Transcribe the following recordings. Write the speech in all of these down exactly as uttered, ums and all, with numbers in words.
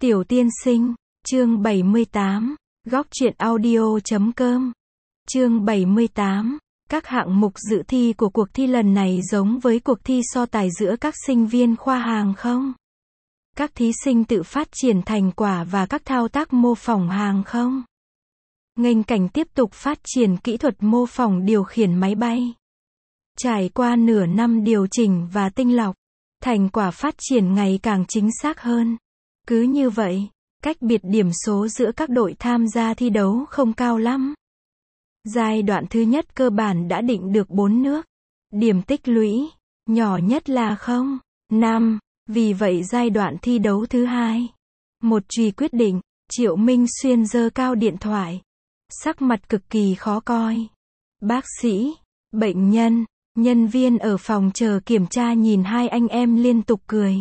Tiểu tiên sinh, chương bảy mươi tám, góc truyện audio chấm com. Chương bảy mươi tám, các hạng mục dự thi của cuộc thi lần này giống với cuộc thi so tài giữa các sinh viên khoa hàng không? Các thí sinh tự phát triển thành quả và các thao tác mô phỏng hàng không? Nghênh cảnh tiếp tục phát triển kỹ thuật mô phỏng điều khiển máy bay. Trải qua nửa năm điều chỉnh và tinh lọc, thành quả phát triển ngày càng chính xác hơn. Cứ như vậy, cách biệt điểm số giữa các đội tham gia thi đấu không cao lắm. Giai đoạn thứ nhất cơ bản đã định được bốn nước. Điểm tích lũy, nhỏ nhất là không, năm. Vì vậy giai đoạn thi đấu thứ hai, một chùy quyết định, Triệu Minh Xuyên giơ cao điện thoại. Sắc mặt cực kỳ khó coi. Bác sĩ, bệnh nhân, nhân viên ở phòng chờ kiểm tra nhìn hai anh em liên tục cười.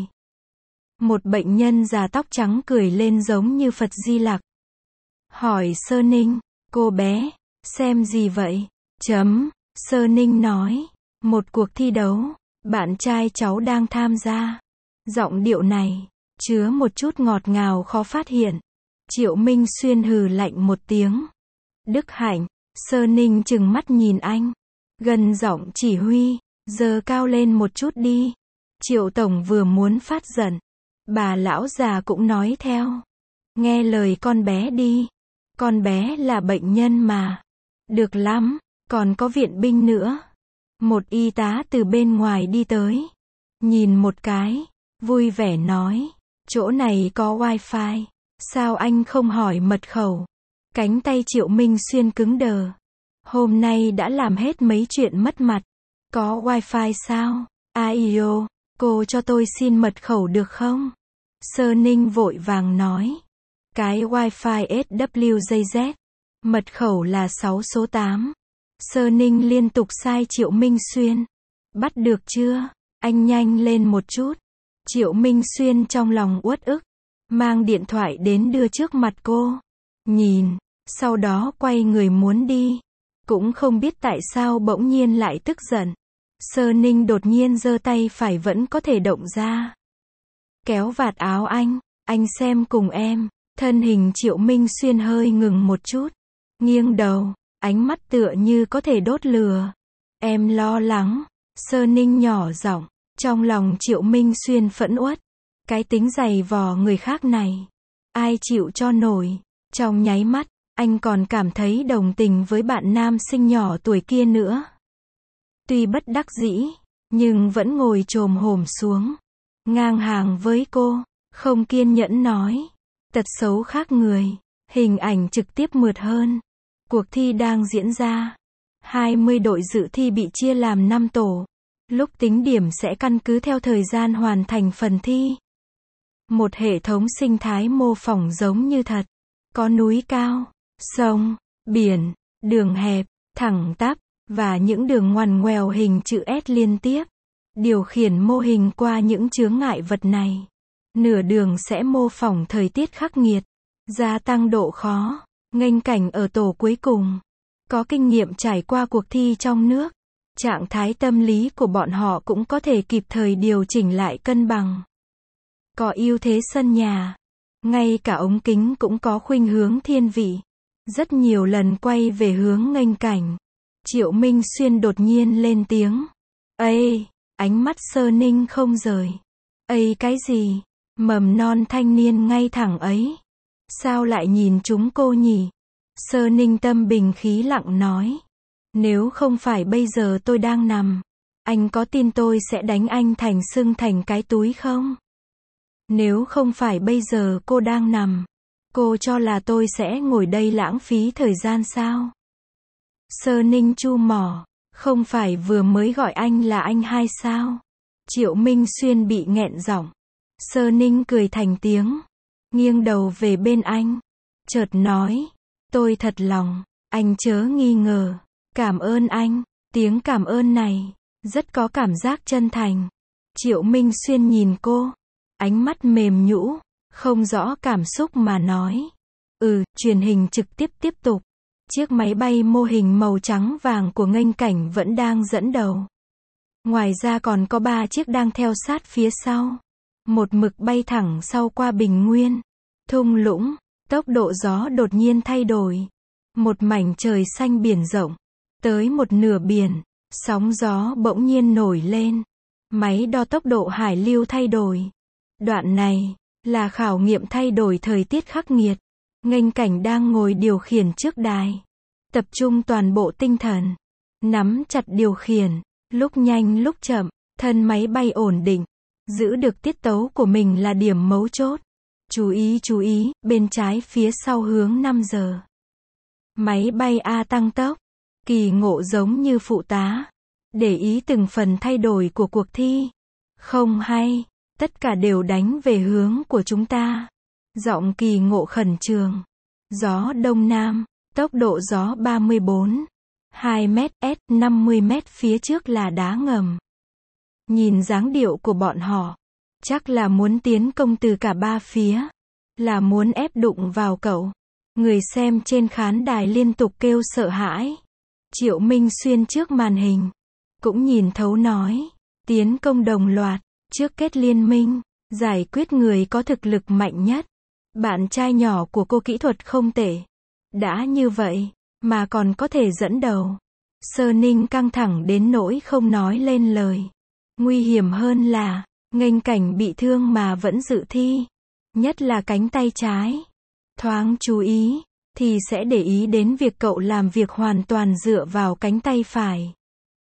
Một bệnh nhân già tóc trắng cười lên giống như Phật Di Lặc. Hỏi Sơ Ninh, cô bé, xem gì vậy? Chấm, Sơ Ninh nói, một cuộc thi đấu, bạn trai cháu đang tham gia. Giọng điệu này, chứa một chút ngọt ngào khó phát hiện. Triệu Minh Xuyên hừ lạnh một tiếng. Đức Hạnh, Sơ Ninh trừng mắt nhìn anh. Gần giọng chỉ huy, giơ cao lên một chút đi. Triệu Tổng vừa muốn phát giận. Bà lão già cũng nói theo. Nghe lời con bé đi. Con bé là bệnh nhân mà. Được lắm, còn có viện binh nữa. Một y tá từ bên ngoài đi tới. Nhìn một cái, vui vẻ nói. Chỗ này có wifi. Sao anh không hỏi mật khẩu? Cánh tay Triệu Minh Xuyên cứng đờ. Hôm nay đã làm hết mấy chuyện mất mặt. Có wifi sao? Aio, cô cho tôi xin mật khẩu được không? Sơ Ninh vội vàng nói. Cái wifi ét vê jay dét. Mật khẩu là sáu số tám. Sơ Ninh liên tục sai Triệu Minh Xuyên. Bắt được chưa? Anh nhanh lên một chút. Triệu Minh Xuyên trong lòng uất ức. Mang điện thoại đến đưa trước mặt cô. Nhìn, sau đó quay người muốn đi. Cũng không biết tại sao bỗng nhiên lại tức giận. Sơ Ninh đột nhiên giơ tay phải vẫn có thể động ra. Kéo vạt áo anh, anh xem cùng em. Thân hình Triệu Minh Xuyên hơi ngừng một chút. Nghiêng đầu, ánh mắt tựa như có thể đốt lửa. Em lo lắng. Sơ Ninh nhỏ giọng. Trong lòng Triệu Minh Xuyên phẫn uất. Cái tính giày vò người khác này. Ai chịu cho nổi. Trong nháy mắt, anh còn cảm thấy đồng tình với bạn nam sinh nhỏ tuổi kia nữa. Tuy bất đắc dĩ, nhưng vẫn ngồi chồm hổm xuống. Ngang hàng với cô, không kiên nhẫn nói. Tật xấu khác người, hình ảnh trực tiếp mượt hơn. Cuộc thi đang diễn ra. hai mươi đội dự thi bị chia làm năm tổ. Lúc tính điểm sẽ căn cứ theo thời gian hoàn thành phần thi. Một hệ thống sinh thái mô phỏng giống như thật. Có núi cao, sông, biển, đường hẹp, thẳng tắp, và những đường ngoằn ngoèo hình chữ S liên tiếp. Điều khiển mô hình qua những chướng ngại vật này. Nửa đường sẽ mô phỏng thời tiết khắc nghiệt, gia tăng độ khó. Nghênh cảnh ở tổ cuối cùng. Có kinh nghiệm trải qua cuộc thi trong nước. Trạng thái tâm lý của bọn họ cũng có thể kịp thời điều chỉnh lại cân bằng. Có ưu thế sân nhà. Ngay cả ống kính cũng có khuynh hướng thiên vị. Rất nhiều lần quay về hướng nghênh cảnh. Triệu Minh Xuyên đột nhiên lên tiếng. Ây, ánh mắt Sơ Ninh không rời. Ây cái gì? Mầm non thanh niên ngay thẳng ấy. Sao lại nhìn chúng cô nhỉ? Sơ Ninh tâm bình khí lặng nói. Nếu không phải bây giờ tôi đang nằm, anh có tin tôi sẽ đánh anh thành sưng thành cái túi không? Nếu không phải bây giờ cô đang nằm, cô cho là tôi sẽ ngồi đây lãng phí thời gian sao? Sơ Ninh chu mỏ, không phải vừa mới gọi anh là anh hai sao? Triệu Minh Xuyên bị nghẹn giọng. Sơ Ninh cười thành tiếng, nghiêng đầu về bên anh, chợt nói, tôi thật lòng, anh chớ nghi ngờ, cảm ơn anh. Tiếng cảm ơn này, rất có cảm giác chân thành. Triệu Minh Xuyên nhìn cô, ánh mắt mềm nhũ, không rõ cảm xúc mà nói. Ừ, truyền hình trực tiếp tiếp tục. Chiếc máy bay mô hình màu trắng vàng của nghênh cảnh vẫn đang dẫn đầu. Ngoài ra còn có ba chiếc đang theo sát phía sau. Một mực bay thẳng sau qua bình nguyên. Thung lũng, tốc độ gió đột nhiên thay đổi. Một mảnh trời xanh biển rộng. Tới một nửa biển, sóng gió bỗng nhiên nổi lên. Máy đo tốc độ hải lưu thay đổi. Đoạn này, là khảo nghiệm thay đổi thời tiết khắc nghiệt. Nghênh Cảnh đang ngồi điều khiển trước đài. Tập trung toàn bộ tinh thần. Nắm chặt điều khiển. Lúc nhanh lúc chậm, thân máy bay ổn định. Giữ được tiết tấu của mình là điểm mấu chốt. Chú ý chú ý, bên trái phía sau hướng năm giờ. Máy bay A tăng tốc. Kỳ Ngộ giống như phụ tá. Để ý từng phần thay đổi của cuộc thi. Không hay, tất cả đều đánh về hướng của chúng ta. Giọng Kỳ Ngộ khẩn trương. Gió đông nam, tốc độ gió ba mươi bốn. hai mét, S năm mươi mét phía trước là đá ngầm. Nhìn dáng điệu của bọn họ, chắc là muốn tiến công từ cả ba phía. Là muốn ép đụng vào cậu. Người xem trên khán đài liên tục kêu sợ hãi. Triệu Minh Xuyên trước màn hình. Cũng nhìn thấu nói. Tiến công đồng loạt, trước kết liên minh. Giải quyết người có thực lực mạnh nhất. Bạn trai nhỏ của cô kỹ thuật không tệ. Đã như vậy, mà còn có thể dẫn đầu. Sơ Ninh căng thẳng đến nỗi không nói lên lời. Nguy hiểm hơn là, Nghênh Cảnh bị thương mà vẫn dự thi. Nhất là cánh tay trái. Thoáng chú ý, thì sẽ để ý đến việc cậu làm việc hoàn toàn dựa vào cánh tay phải.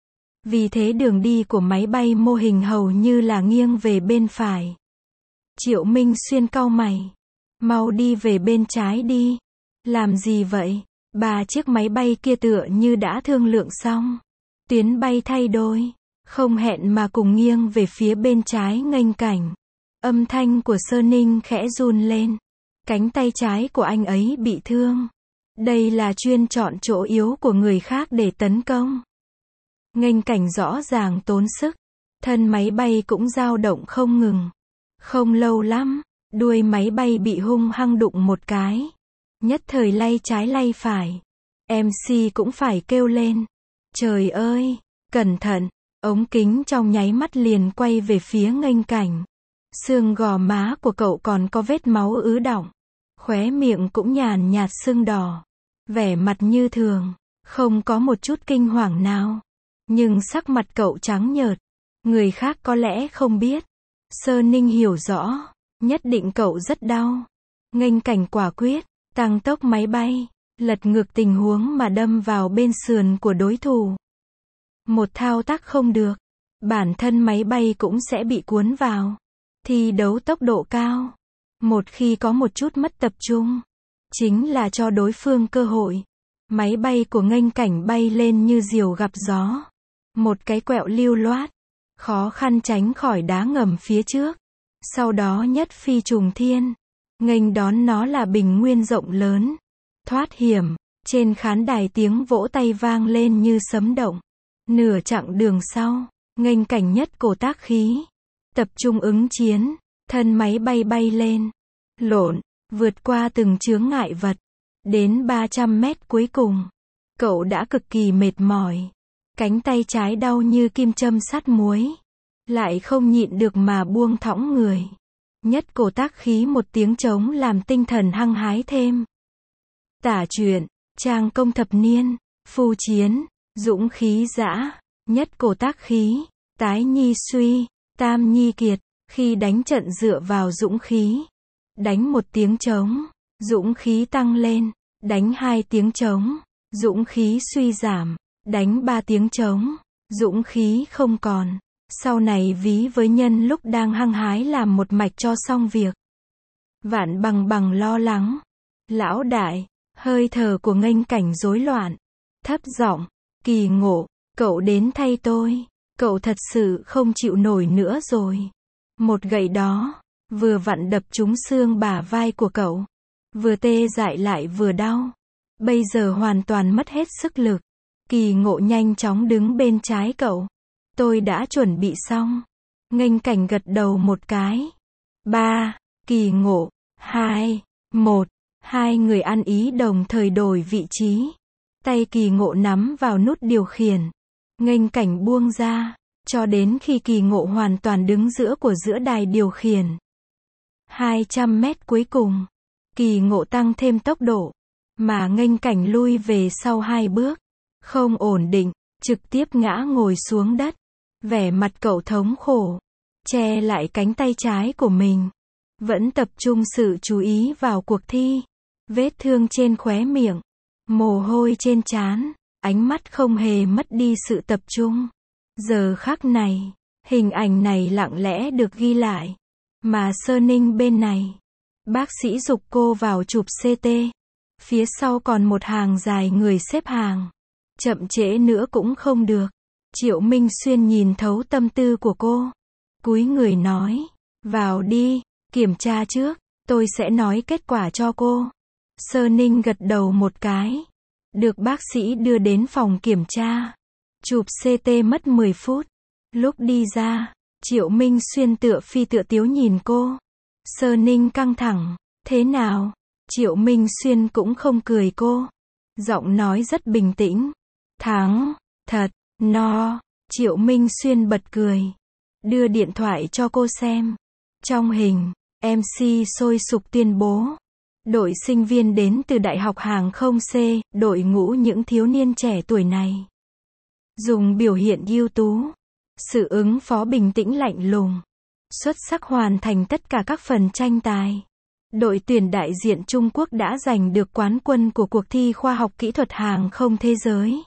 Vì thế đường đi của máy bay mô hình hầu như là nghiêng về bên phải. Triệu Minh Xuyên cau mày. Mau đi về bên trái đi. Làm gì vậy? Ba chiếc máy bay kia tựa như đã thương lượng xong. Tuyến bay thay đổi. Không hẹn mà cùng nghiêng về phía bên trái Nghênh Cảnh. Âm thanh của Sơ Ninh khẽ run lên. Cánh tay trái của anh ấy bị thương. Đây là chuyên chọn chỗ yếu của người khác để tấn công. Nghênh Cảnh rõ ràng tốn sức. Thân máy bay cũng dao động không ngừng. Không lâu lắm, đuôi máy bay bị hung hăng đụng một cái. Nhất thời lay trái lay phải. em xê cũng phải kêu lên. Trời ơi, cẩn thận. Ống kính trong nháy mắt liền quay về phía Nghênh Cảnh. Xương gò má của cậu còn có vết máu ứ đọng. Khóe miệng cũng nhàn nhạt sưng đỏ. Vẻ mặt như thường, không có một chút kinh hoàng nào. Nhưng sắc mặt cậu trắng nhợt. Người khác có lẽ không biết. Sơ Ninh hiểu rõ. Nhất định cậu rất đau. Nghênh Cảnh quả quyết, tăng tốc máy bay, lật ngược tình huống mà đâm vào bên sườn của đối thủ. Một thao tác không được, bản thân máy bay cũng sẽ bị cuốn vào. Thi đấu tốc độ cao. Một khi có một chút mất tập trung, chính là cho đối phương cơ hội. Máy bay của Nghênh Cảnh bay lên như diều gặp gió. Một cái quẹo lưu loát, khó khăn tránh khỏi đá ngầm phía trước. Sau đó nhất phi trùng thiên, nghênh đón nó là bình nguyên rộng lớn. Thoát hiểm, trên khán đài tiếng vỗ tay vang lên như sấm động. Nửa chặng đường sau, Nghênh Cảnh nhất cổ tác khí. Tập trung ứng chiến, thân máy bay bay lên. Lộn, vượt qua từng chướng ngại vật. Đến ba trăm mét cuối cùng, cậu đã cực kỳ mệt mỏi. Cánh tay trái đau như kim châm sắt muối. Lại không nhịn được mà buông thõng người. Nhất cổ tác khí một tiếng trống làm tinh thần hăng hái thêm. Tả truyện, trang công thập niên, phu chiến, dũng khí dã, nhất cổ tác khí, tái nhi suy, tam nhi kiệt, khi đánh trận dựa vào dũng khí. Đánh một tiếng trống, dũng khí tăng lên, đánh hai tiếng trống, dũng khí suy giảm, đánh ba tiếng trống, dũng khí không còn. Sau này ví với nhân lúc đang hăng hái làm một mạch cho xong việc. Vạn Bằng Bằng lo lắng. Lão đại, hơi thở của Nghênh Cảnh rối loạn. Thấp giọng, Kỳ Ngộ, cậu đến thay tôi. Cậu thật sự không chịu nổi nữa rồi. Một gậy đó, vừa vặn đập trúng xương bả vai của cậu. Vừa tê dại lại vừa đau. Bây giờ hoàn toàn mất hết sức lực. Kỳ Ngộ nhanh chóng đứng bên trái cậu. Tôi đã chuẩn bị xong. Nghênh Cảnh gật đầu một cái. Ba, Kỳ Ngộ, hai, một. Hai người ăn ý đồng thời đổi vị trí. Tay Kỳ Ngộ nắm vào nút điều khiển. Nghênh Cảnh buông ra, cho đến khi Kỳ Ngộ hoàn toàn đứng giữa của giữa đài điều khiển. hai trăm mét cuối cùng. Kỳ Ngộ tăng thêm tốc độ, mà nghênh cảnh lui về sau hai bước. Không ổn định, trực tiếp ngã ngồi xuống đất. Vẻ mặt cậu thống khổ, che lại cánh tay trái của mình. Vẫn tập trung sự chú ý vào cuộc thi. Vết thương trên khóe miệng, mồ hôi trên trán, ánh mắt không hề mất đi sự tập trung. Giờ khắc này, hình ảnh này lặng lẽ được ghi lại. Mà Sơ Ninh bên này, bác sĩ giục cô vào chụp xê tê. Phía sau còn một hàng dài người xếp hàng. Chậm trễ nữa cũng không được. Triệu Minh Xuyên nhìn thấu tâm tư của cô. Cúi người nói, vào đi, kiểm tra trước, tôi sẽ nói kết quả cho cô. Sơ Ninh gật đầu một cái. Được bác sĩ đưa đến phòng kiểm tra. Chụp xê tê mất mười phút. Lúc đi ra, Triệu Minh Xuyên tựa phi tựa tiếu nhìn cô. Sơ Ninh căng thẳng, thế nào? Triệu Minh Xuyên cũng không cười cô. Giọng nói rất bình tĩnh. Thắng, thật, no. Triệu Minh Xuyên bật cười. Đưa điện thoại cho cô xem. Trong hình, em xê sôi sục tuyên bố. Đội sinh viên đến từ Đại học Hàng không C, đội ngũ những thiếu niên trẻ tuổi này. Dùng biểu hiện ưu tú, sự ứng phó bình tĩnh lạnh lùng, xuất sắc hoàn thành tất cả các phần tranh tài. Đội tuyển đại diện Trung Quốc đã giành được quán quân của cuộc thi khoa học kỹ thuật hàng không thế giới.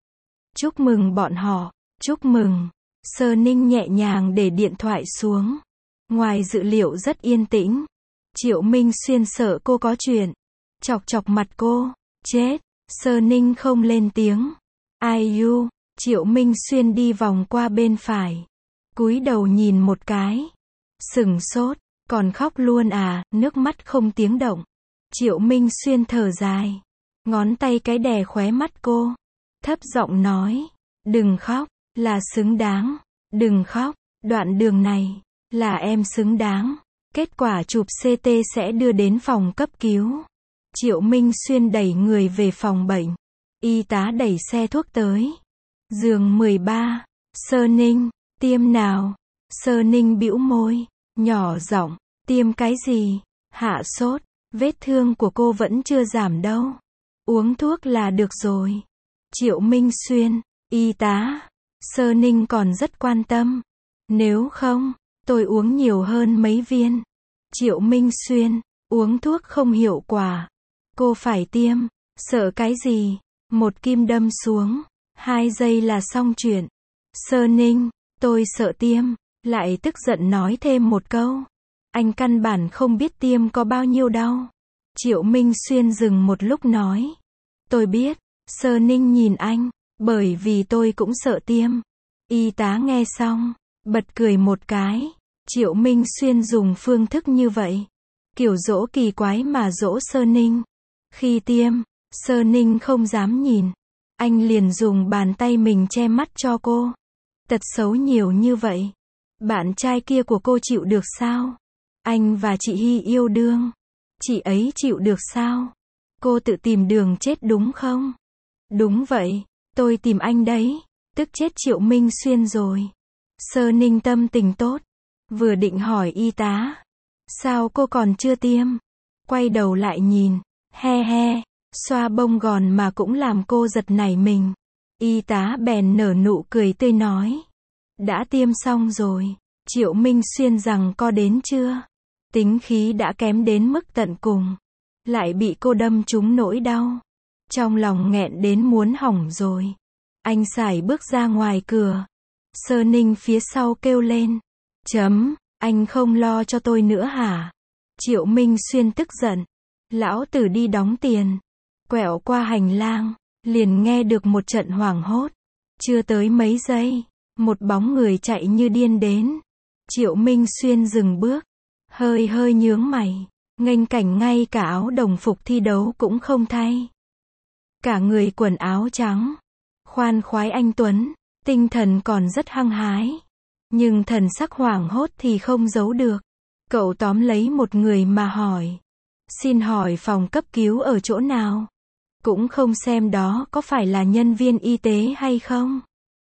Chúc mừng bọn họ, chúc mừng. Sơ Ninh nhẹ nhàng để điện thoại xuống. Ngoài dự liệu rất yên tĩnh. Triệu Minh Xuyên sợ cô có chuyện. Chọc chọc mặt cô. Chết. Sơ Ninh không lên tiếng. Ai u. Triệu Minh Xuyên đi vòng qua bên phải. Cúi đầu nhìn một cái. Sừng sốt. Còn khóc luôn à, nước mắt không tiếng động. Triệu Minh Xuyên thở dài. Ngón tay cái đè khóe mắt cô. Thấp giọng nói. Đừng khóc, là xứng đáng. Đừng khóc, đoạn đường này, là em xứng đáng. Kết quả chụp xê tê sẽ đưa đến phòng cấp cứu. Triệu Minh Xuyên đẩy người về phòng bệnh. Y tá đẩy xe thuốc tới. Giường mười ba. Sơ Ninh, tiêm nào? Sơ Ninh bĩu môi, nhỏ giọng, tiêm cái gì? Hạ sốt, vết thương của cô vẫn chưa giảm đâu. Uống thuốc là được rồi. Triệu Minh Xuyên, y tá. Sơ Ninh còn rất quan tâm. Nếu không, tôi uống nhiều hơn mấy viên. Triệu Minh Xuyên, uống thuốc không hiệu quả. Cô phải tiêm. Sợ cái gì? Một kim đâm xuống. Hai giây là xong chuyện. Sơ Ninh, tôi sợ tiêm. Lại tức giận nói thêm một câu. Anh căn bản không biết tiêm có bao nhiêu đau. Triệu Minh Xuyên dừng một lúc nói. Tôi biết. Sơ Ninh nhìn anh. Bởi vì tôi cũng sợ tiêm. Y tá nghe xong, bật cười một cái. Triệu Minh Xuyên dùng phương thức như vậy. Kiểu dỗ kỳ quái mà dỗ Sơ Ninh. Khi tiêm, Sơ Ninh không dám nhìn. Anh liền dùng bàn tay mình che mắt cho cô. Tật xấu nhiều như vậy. Bạn trai kia của cô chịu được sao? Anh và chị Hy yêu đương. Chị ấy chịu được sao? Cô tự tìm đường chết đúng không? Đúng vậy. Tôi tìm anh đấy. Tức chết Triệu Minh Xuyên rồi. Sơ Ninh tâm tình tốt. Vừa định hỏi y tá. Sao cô còn chưa tiêm? Quay đầu lại nhìn. He he. Xoa bông gòn mà cũng làm cô giật nảy mình. Y tá bèn nở nụ cười tươi nói. Đã tiêm xong rồi. Triệu Minh Xuyên rằng co đến chưa? Tính khí đã kém đến mức tận cùng. Lại bị cô đâm trúng nỗi đau. Trong lòng nghẹn đến muốn hỏng rồi. Anh sải bước ra ngoài cửa. Sơ Ninh phía sau kêu lên. Chấm, anh không lo cho tôi nữa hả? Triệu Minh Xuyên tức giận. Lão tử đi đóng tiền. Quẹo qua hành lang. Liền nghe được một trận hoảng hốt. Chưa tới mấy giây. Một bóng người chạy như điên đến. Triệu Minh Xuyên dừng bước. Hơi hơi nhướng mày. Nghênh cảnh ngay cả áo đồng phục thi đấu cũng không thay. Cả người quần áo trắng. Khoan khoái anh Tuấn. Tinh thần còn rất hăng hái. Nhưng thần sắc hoảng hốt thì không giấu được. Cậu tóm lấy một người mà hỏi. Xin hỏi phòng cấp cứu ở chỗ nào? Cũng không xem đó có phải là nhân viên y tế hay không?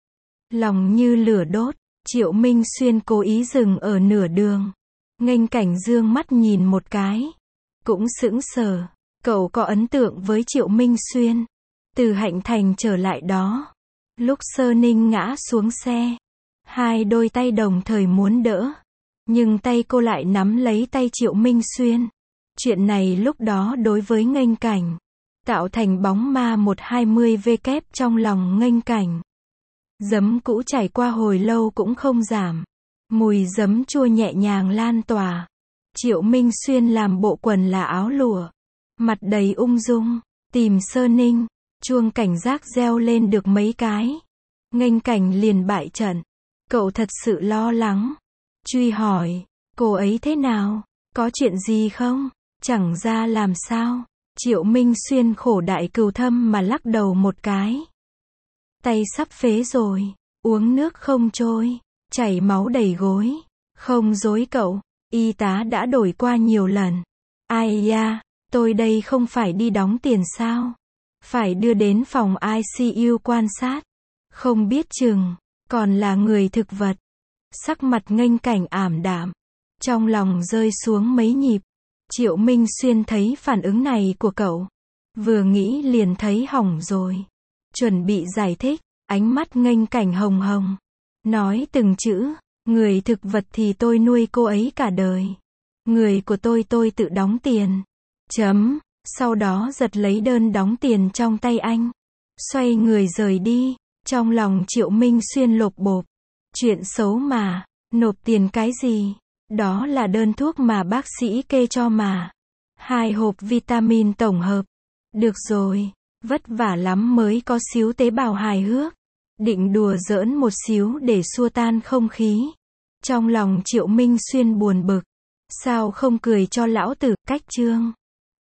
Lòng như lửa đốt. Triệu Minh Xuyên cố ý dừng ở nửa đường. Nghênh cảnh dương mắt nhìn một cái. cũng sững sờ. Cậu có ấn tượng với Triệu Minh Xuyên. Từ Hạnh Thành trở lại đó. Lúc Sơ Ninh ngã xuống xe. Hai đôi tay đồng thời muốn đỡ. Nhưng tay cô lại nắm lấy tay Triệu Minh Xuyên. Chuyện này lúc đó đối với Nghênh Cảnh. Tạo thành bóng ma một trăm hai mươi V kép trong lòng Nghênh Cảnh. Giấm cũ trải qua hồi lâu cũng không giảm. Mùi giấm chua nhẹ nhàng lan tỏa. Triệu Minh Xuyên làm bộ quần là áo lụa. Mặt đầy ung dung. Tìm Sơ Ninh. Chuông cảnh giác reo lên được mấy cái. Nghênh Cảnh liền bại trận. Cậu thật sự lo lắng. Truy hỏi. Cô ấy thế nào? Có chuyện gì không? Chẳng ra làm sao? Triệu Minh Xuyên khổ đại cừu thâm mà lắc đầu một cái. Tay sắp phế rồi. Uống nước không trôi. Chảy máu đầy gối. Không dối cậu. Y tá đã đổi qua nhiều lần. Ai da, tôi đây không phải đi đóng tiền sao? Phải đưa đến phòng I C U quan sát. Không biết chừng, còn là người thực vật. Sắc mặt Nghênh Cảnh ảm đạm. Trong lòng rơi xuống mấy nhịp. Triệu Minh Xuyên thấy phản ứng này của cậu. Vừa nghĩ liền thấy hỏng rồi. Chuẩn bị giải thích, ánh mắt Nghênh Cảnh hồng hồng. Nói từng chữ, người thực vật thì tôi nuôi cô ấy cả đời. Người của tôi tôi tự đóng tiền. Chấm. Sau đó giật lấy đơn đóng tiền trong tay anh. Xoay người rời đi. Trong lòng Triệu Minh Xuyên lộp bộp. Chuyện xấu mà. Nộp tiền cái gì? Đó là đơn thuốc mà bác sĩ kê cho mà. Hai hộp vitamin tổng hợp. Được rồi. Vất vả lắm mới có xíu tế bào hài hước. Định đùa giỡn một xíu để xua tan không khí. Trong lòng Triệu Minh Xuyên buồn bực. Sao không cười cho lão tử, cách chương.